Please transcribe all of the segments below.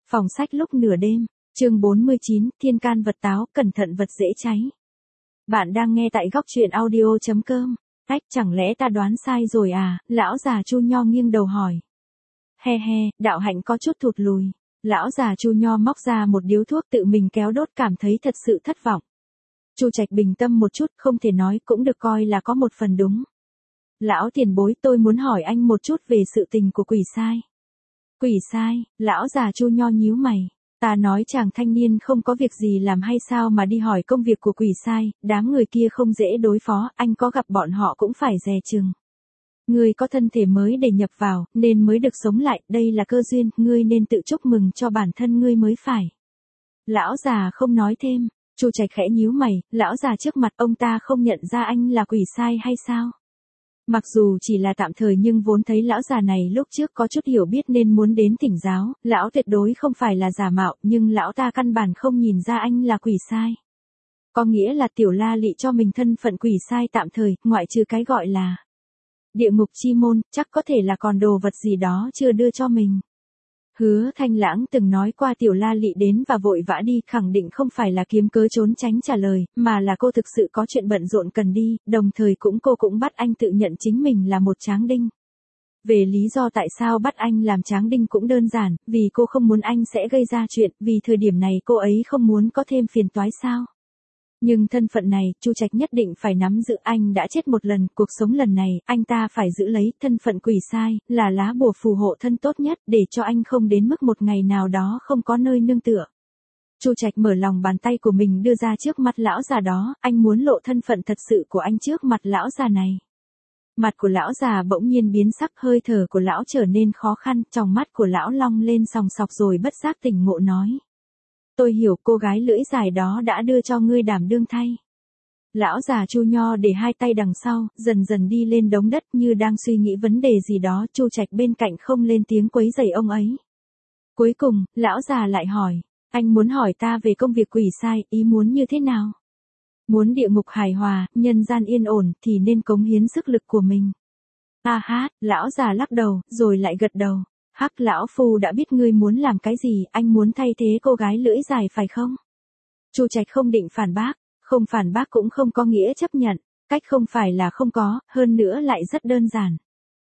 Phòng sách lúc nửa đêm, chương 49, thiên can vật táo, cẩn thận vật dễ cháy. Bạn đang nghe tại góc truyện audio.com. Ách, chẳng lẽ ta đoán sai rồi à? Lão già Chu Nho nghiêng đầu hỏi. He he, đạo hạnh có chút thụt lùi. Lão già Chu Nho móc ra một điếu thuốc tự mình kéo đốt, cảm thấy thật sự thất vọng. Chu Trạch bình tâm một chút, không thể nói, cũng được coi là có một phần đúng. Lão tiền bối, tôi muốn hỏi anh một chút về sự tình của quỷ sai. Quỷ sai? Lão già Chu Nho nhíu mày. Ta nói chàng thanh niên không có việc gì làm hay sao mà đi hỏi công việc của quỷ sai, đám người kia không dễ đối phó, anh có gặp bọn họ cũng phải dè chừng. Ngươi có thân thể mới để nhập vào, nên mới được sống lại, đây là cơ duyên, ngươi nên tự chúc mừng cho bản thân ngươi mới phải. Lão già không nói thêm. Chu Trạch khẽ nhíu mày, lão già trước mặt ông ta không nhận ra anh là quỷ sai hay sao? Mặc dù chỉ là tạm thời nhưng vốn thấy lão già này lúc trước có chút hiểu biết nên muốn đến thỉnh giáo, lão tuyệt đối không phải là giả mạo, nhưng lão ta căn bản không nhìn ra anh là quỷ sai. Có nghĩa là Tiểu La Lị cho mình thân phận quỷ sai tạm thời, ngoại trừ cái gọi là địa ngục chi môn, chắc có thể là còn đồ vật gì đó chưa đưa cho mình. Hứa Thanh Lãng từng nói qua Tiểu La Lị đến và vội vã đi, khẳng định không phải là kiếm cớ trốn tránh trả lời, mà là cô thực sự có chuyện bận rộn cần đi, đồng thời cô cũng bắt anh tự nhận chính mình là một tráng đinh. Về lý do tại sao bắt anh làm tráng đinh cũng đơn giản, vì cô không muốn anh sẽ gây ra chuyện, vì thời điểm này cô ấy không muốn có thêm phiền toái sao. Nhưng thân phận này, Chu Trạch nhất định phải nắm giữ, anh đã chết một lần, cuộc sống lần này, anh ta phải giữ lấy, thân phận quỷ sai, là lá bùa phù hộ thân tốt nhất, để cho anh không đến mức một ngày nào đó không có nơi nương tựa. Chu Trạch mở lòng bàn tay của mình đưa ra trước mặt lão già đó, anh muốn lộ thân phận thật sự của anh trước mặt lão già này. Mặt của lão già bỗng nhiên biến sắc, hơi thở của lão trở nên khó khăn, tròng mắt của lão long lên sòng sọc rồi bất giác tỉnh ngộ nói. Tôi hiểu, cô gái lưỡi dài đó đã đưa cho ngươi đảm đương thay. Lão già Chu Nho để hai tay đằng sau, dần dần đi lên đống đất như đang suy nghĩ vấn đề gì đó, Chu Trạch bên cạnh không lên tiếng quấy rầy ông ấy. Cuối cùng, lão già lại hỏi, anh muốn hỏi ta về công việc quỷ sai, ý muốn như thế nào? Muốn địa ngục hài hòa, nhân gian yên ổn, thì nên cống hiến sức lực của mình. À hát, lão già lắc đầu, rồi lại gật đầu. Hắc, lão phu đã biết ngươi muốn làm cái gì, anh muốn thay thế cô gái lưỡi dài phải không? Chu Trạch không định phản bác, không phản bác cũng không có nghĩa chấp nhận, cách không phải là không có, hơn nữa lại rất đơn giản.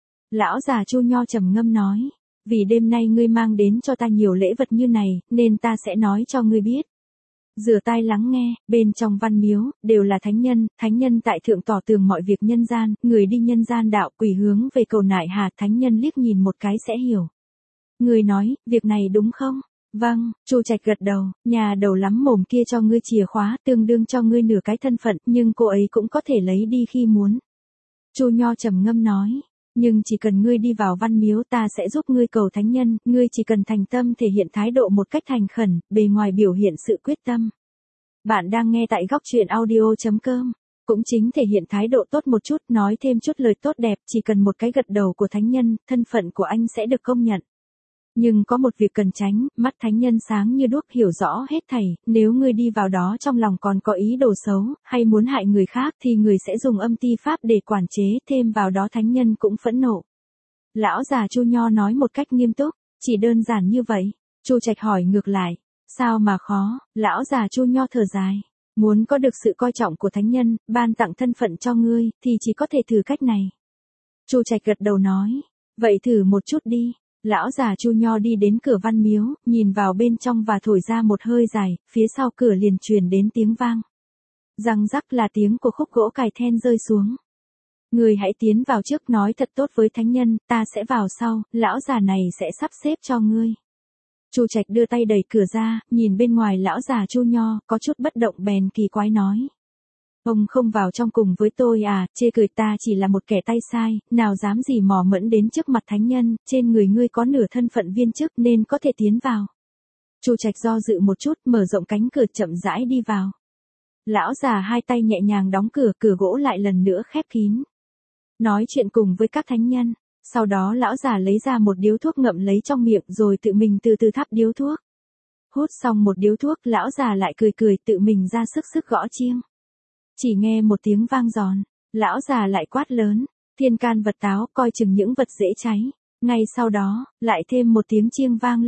Lão già Chu Nho trầm ngâm nói, vì đêm nay ngươi mang đến cho ta nhiều lễ vật như này, nên ta sẽ nói cho ngươi biết. Rửa tai lắng nghe, bên trong văn miếu, đều là thánh nhân tại thượng tỏ tường mọi việc nhân gian, người đi nhân gian đạo, quỷ hướng về cầu nại hà, thánh nhân liếc nhìn một cái sẽ hiểu. Người nói, việc này đúng không? Vâng, Chu Trạch gật đầu, nhà đầu lắm mồm kia cho ngươi chìa khóa, tương đương cho ngươi nửa cái thân phận, nhưng cô ấy cũng có thể lấy đi khi muốn. Chu Nho trầm ngâm nói, nhưng chỉ cần ngươi đi vào văn miếu ta sẽ giúp ngươi cầu thánh nhân, ngươi chỉ cần thành tâm thể hiện thái độ một cách thành khẩn, bề ngoài biểu hiện sự quyết tâm. Bạn đang nghe tại góc truyện audio.com. Cũng chính thể hiện thái độ tốt một chút, nói thêm chút lời tốt đẹp, chỉ cần một cái gật đầu của thánh nhân, thân phận của anh sẽ được công nhận. Nhưng có một việc cần tránh, mắt thánh nhân sáng như đuốc hiểu rõ hết thảy, nếu ngươi đi vào đó trong lòng còn có ý đồ xấu, hay muốn hại người khác thì người sẽ dùng âm ti pháp để quản chế, thêm vào đó thánh nhân cũng phẫn nộ. Lão già Chu Nho nói một cách nghiêm túc, chỉ đơn giản như vậy. Chu Trạch hỏi ngược lại, sao mà khó? Lão già Chu Nho thở dài, muốn có được sự coi trọng của thánh nhân, ban tặng thân phận cho ngươi, thì chỉ có thể thử cách này. Chu Trạch gật đầu nói, vậy thử một chút đi. Lão già Chu Nho đi đến cửa văn miếu, nhìn vào bên trong và thổi ra một hơi dài, phía sau cửa liền truyền đến tiếng vang. Răng rắc là tiếng của khúc gỗ cài then rơi xuống. Người hãy tiến vào trước, nói thật tốt với thánh nhân, ta sẽ vào sau, lão già này sẽ sắp xếp cho ngươi. Chu Trạch đưa tay đẩy cửa ra, nhìn bên ngoài lão già Chu Nho, có chút bất động bèn kỳ quái nói. Ông không vào trong cùng với tôi à, chê cười, ta chỉ là một kẻ tay sai, nào dám gì mò mẫm đến trước mặt thánh nhân, trên người ngươi có nửa thân phận viên chức nên có thể tiến vào. Chu Trạch do dự một chút, mở rộng cánh cửa chậm rãi đi vào. Lão già hai tay nhẹ nhàng đóng cửa, cửa gỗ lại lần nữa khép kín. Nói chuyện cùng với các thánh nhân, sau đó lão già lấy ra một điếu thuốc ngậm lấy trong miệng rồi tự mình từ từ thắp điếu thuốc. Hút xong một điếu thuốc, lão già lại cười tự mình ra sức gõ chiêng. Chỉ nghe một tiếng vang giòn, lão già lại quát lớn, thiên can vật táo, coi chừng những vật dễ cháy. Ngay sau đó, lại thêm một tiếng chiêng vang lên.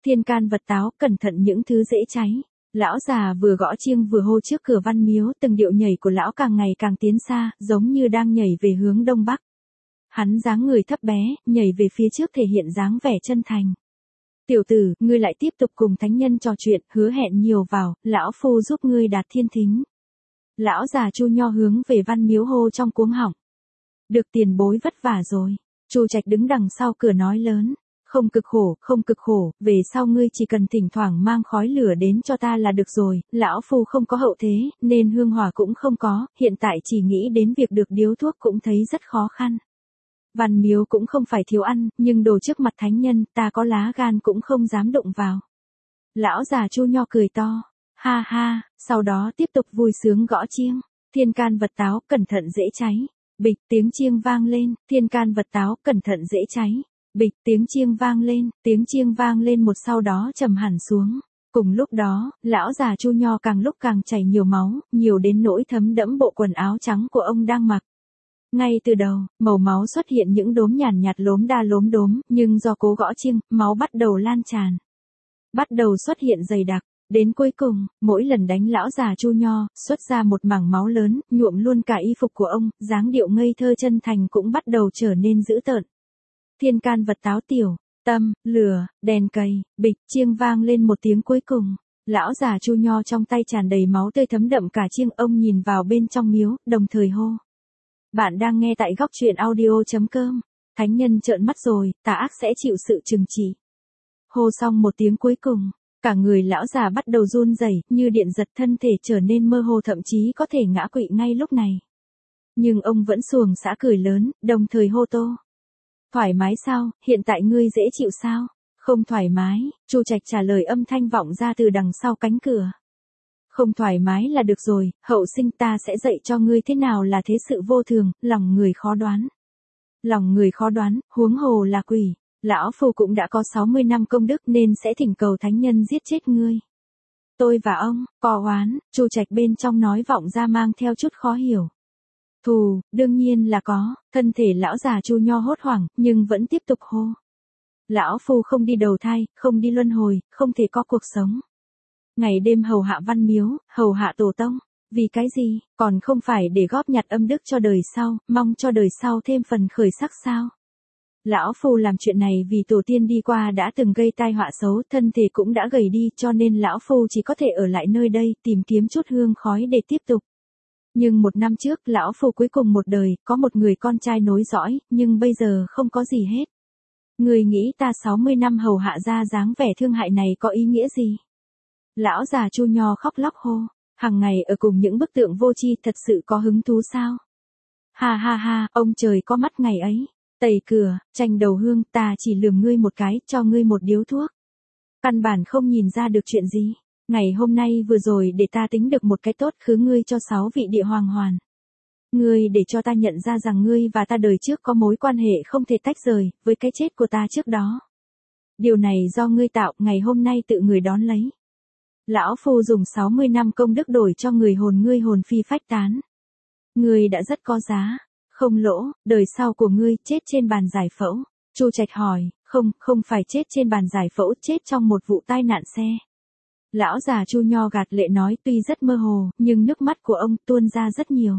thiên can vật táo, cẩn thận những thứ dễ cháy. Lão già vừa gõ chiêng vừa hô trước cửa văn miếu, từng điệu nhảy của lão càng ngày càng tiến xa, giống như đang nhảy về hướng đông bắc. Hắn dáng người thấp bé, nhảy về phía trước thể hiện dáng vẻ chân thành. Tiểu tử, ngươi lại tiếp tục cùng thánh nhân trò chuyện, hứa hẹn nhiều vào, lão phu giúp ngươi đạt thiên thính. Lão già Chu Nho hướng về văn miếu hô trong cuống họng. Được tiền bối vất vả rồi. Chu Trạch đứng đằng sau cửa nói lớn. Không cực khổ, về sau ngươi chỉ cần thỉnh thoảng mang khói lửa đến cho ta là được rồi, lão phu không có hậu thế, nên hương hỏa cũng không có, hiện tại chỉ nghĩ đến việc được điếu thuốc cũng thấy rất khó khăn. Văn miếu cũng không phải thiếu ăn, nhưng đồ trước mặt thánh nhân, ta có lá gan cũng không dám đụng vào. Lão già Chu Nho cười to, ha ha, sau đó tiếp tục vui sướng gõ chiêng, thiên can vật táo, cẩn thận dễ cháy. Bịch tiếng chiêng vang lên, thiên can vật táo, cẩn thận dễ cháy. Bịch tiếng chiêng vang lên một sau đó trầm hẳn xuống. Cùng lúc đó, lão già Chu Nho càng lúc càng chảy nhiều máu, nhiều đến nỗi thấm đẫm bộ quần áo trắng của ông đang mặc. Ngay từ đầu, màu máu xuất hiện những đốm nhàn nhạt lốm đa lốm đốm, nhưng do cố gõ chiêng, máu bắt đầu lan tràn. Bắt đầu xuất hiện dày đặc. Đến cuối cùng, mỗi lần đánh lão già Chu Nho, xuất ra một mảng máu lớn, nhuộm luôn cả y phục của ông, dáng điệu ngây thơ chân thành cũng bắt đầu trở nên dữ tợn. Thiên can vật táo tiểu, tâm, lửa, đèn cầy, bịch, chiêng vang lên một tiếng cuối cùng. Lão già Chu Nho trong tay tràn đầy máu tươi thấm đậm cả chiêng, ông nhìn vào bên trong miếu, đồng thời hô. Bạn đang nghe tại góc truyện audio.com. Thánh nhân trợn mắt rồi, tà ác sẽ chịu sự trừng trị. Hô xong một tiếng cuối cùng. Cả người lão già bắt đầu run rẩy, như điện giật, thân thể trở nên mơ hồ, thậm chí có thể ngã quỵ ngay lúc này. Nhưng ông vẫn xuồng xã cười lớn, đồng thời hô to. Thoải mái sao, hiện tại ngươi dễ chịu sao? Không thoải mái, Chu Trạch trả lời âm thanh vọng ra từ đằng sau cánh cửa. Không thoải mái là được rồi, hậu sinh ta sẽ dạy cho ngươi thế nào là thế sự vô thường, lòng người khó đoán. Lòng người khó đoán, huống hồ là quỷ. Lão phu cũng đã có 60 năm công đức nên sẽ thỉnh cầu thánh nhân giết chết ngươi. Tôi và ông, có oán, Chu Trạch bên trong nói vọng ra mang theo chút khó hiểu. Thù, đương nhiên là có, thân thể lão già Chu Nho hốt hoảng, nhưng vẫn tiếp tục hô. Lão phu không đi đầu thai, không đi luân hồi, không thể có cuộc sống. Ngày đêm hầu hạ văn miếu, hầu hạ tổ tông, vì cái gì, còn không phải để góp nhặt âm đức cho đời sau, mong cho đời sau thêm phần khởi sắc sao? Lão phu làm chuyện này vì tổ tiên đi qua đã từng gây tai họa xấu, thân thể cũng đã gầy đi, cho nên lão phu chỉ có thể ở lại nơi đây, tìm kiếm chút hương khói để tiếp tục. Nhưng một năm trước, lão phu cuối cùng một đời, có một người con trai nối dõi, nhưng bây giờ không có gì hết. Người nghĩ ta 60 năm hầu hạ ra dáng vẻ thương hại này có ý nghĩa gì? Lão già Chu Nho khóc lóc hô, hàng ngày ở cùng những bức tượng vô tri thật sự có hứng thú sao? Ha ha ha, ông trời có mắt ngày ấy. Tẩy cửa, tranh đầu hương, ta chỉ lườm ngươi một cái, cho ngươi một điếu thuốc. Căn bản không nhìn ra được chuyện gì. Ngày hôm nay vừa rồi để ta tính được một cái tốt khứ ngươi cho 6 vị địa hoàng hoàn. Ngươi để cho ta nhận ra rằng ngươi và ta đời trước có mối quan hệ không thể tách rời, với cái chết của ta trước đó. Điều này do ngươi tạo, ngày hôm nay tự người đón lấy. Lão phu dùng 60 năm công đức đổi cho người hồn ngươi hồn phi phách tán. Ngươi đã rất có giá. Không lỗ, đời sau của ngươi chết trên bàn giải phẫu. Chu Trạch hỏi, không phải chết trên bàn giải phẫu, chết trong một vụ tai nạn xe. Lão già Chu Nho gạt lệ nói tuy rất mơ hồ, nhưng nước mắt của ông tuôn ra rất nhiều.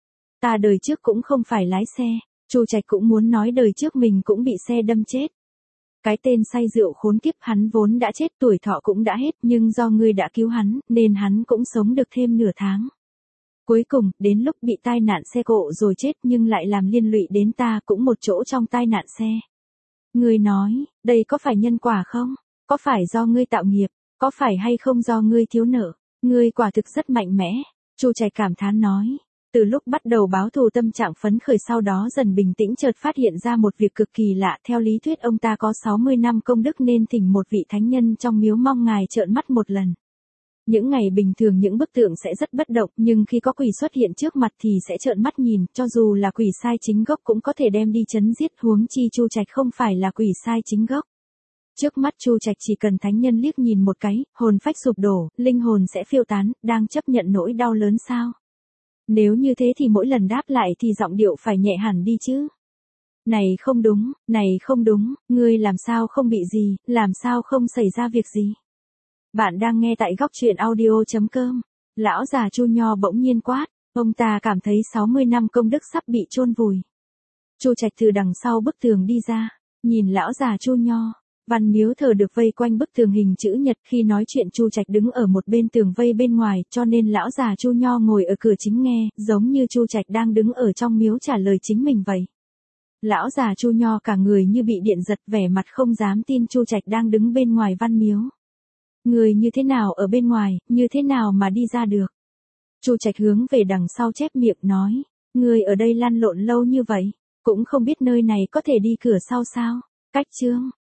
Ta đời trước cũng không phải lái xe. Chu Trạch cũng muốn nói đời trước mình cũng bị xe đâm chết. Cái tên say rượu khốn kiếp, hắn vốn đã chết, tuổi thọ cũng đã hết, nhưng do ngươi đã cứu hắn, nên hắn cũng sống được thêm nửa tháng. Cuối cùng, đến lúc bị tai nạn xe cộ rồi chết nhưng lại làm liên lụy đến ta cũng một chỗ trong tai nạn xe. Ngươi nói, đây có phải nhân quả không? Có phải do ngươi tạo nghiệp? Có phải hay không do ngươi thiếu nợ? Ngươi quả thực rất mạnh mẽ. Chu Trạch cảm thán nói. Từ lúc bắt đầu báo thù tâm trạng phấn khởi sau đó dần bình tĩnh chợt phát hiện ra một việc cực kỳ lạ. Theo lý thuyết ông ta có 60 năm công đức nên thỉnh một vị thánh nhân trong miếu mong ngài trợn mắt một lần. Những ngày bình thường những bức tượng sẽ rất bất động, nhưng khi có quỷ xuất hiện trước mặt thì sẽ trợn mắt nhìn, cho dù là quỷ sai chính gốc cũng có thể đem đi chấn giết, huống chi Chu Trạch không phải là quỷ sai chính gốc. Trước mắt Chu Trạch chỉ cần thánh nhân liếc nhìn một cái, hồn phách sụp đổ, linh hồn sẽ phiêu tán, đang chấp nhận nỗi đau lớn sao? Nếu như thế thì mỗi lần đáp lại thì giọng điệu phải nhẹ hẳn đi chứ. Này không đúng, ngươi làm sao không bị gì, làm sao không xảy ra việc gì. Bạn đang nghe tại góc chuyện audio.com. Lão già Chu Nho bỗng nhiên quát, ông ta cảm thấy 60 năm công đức sắp bị chôn vùi. Chu Trạch từ đằng sau bức tường đi ra, nhìn lão già Chu Nho. Văn miếu thờ được vây quanh bức tường hình chữ nhật, khi nói chuyện Chu Trạch đứng ở một bên tường vây bên ngoài, cho nên lão già Chu Nho ngồi ở cửa chính nghe, giống như Chu Trạch đang đứng ở trong miếu trả lời chính mình vậy. Lão già Chu Nho cả người như bị điện giật, vẻ mặt không dám tin Chu Trạch đang đứng bên ngoài văn miếu. Người như thế nào ở bên ngoài, như thế nào mà đi ra được? Chu Trạch hướng về đằng sau chép miệng nói, người ở đây lăn lộn lâu như vậy, cũng không biết nơi này có thể đi cửa sau sao? Cách chương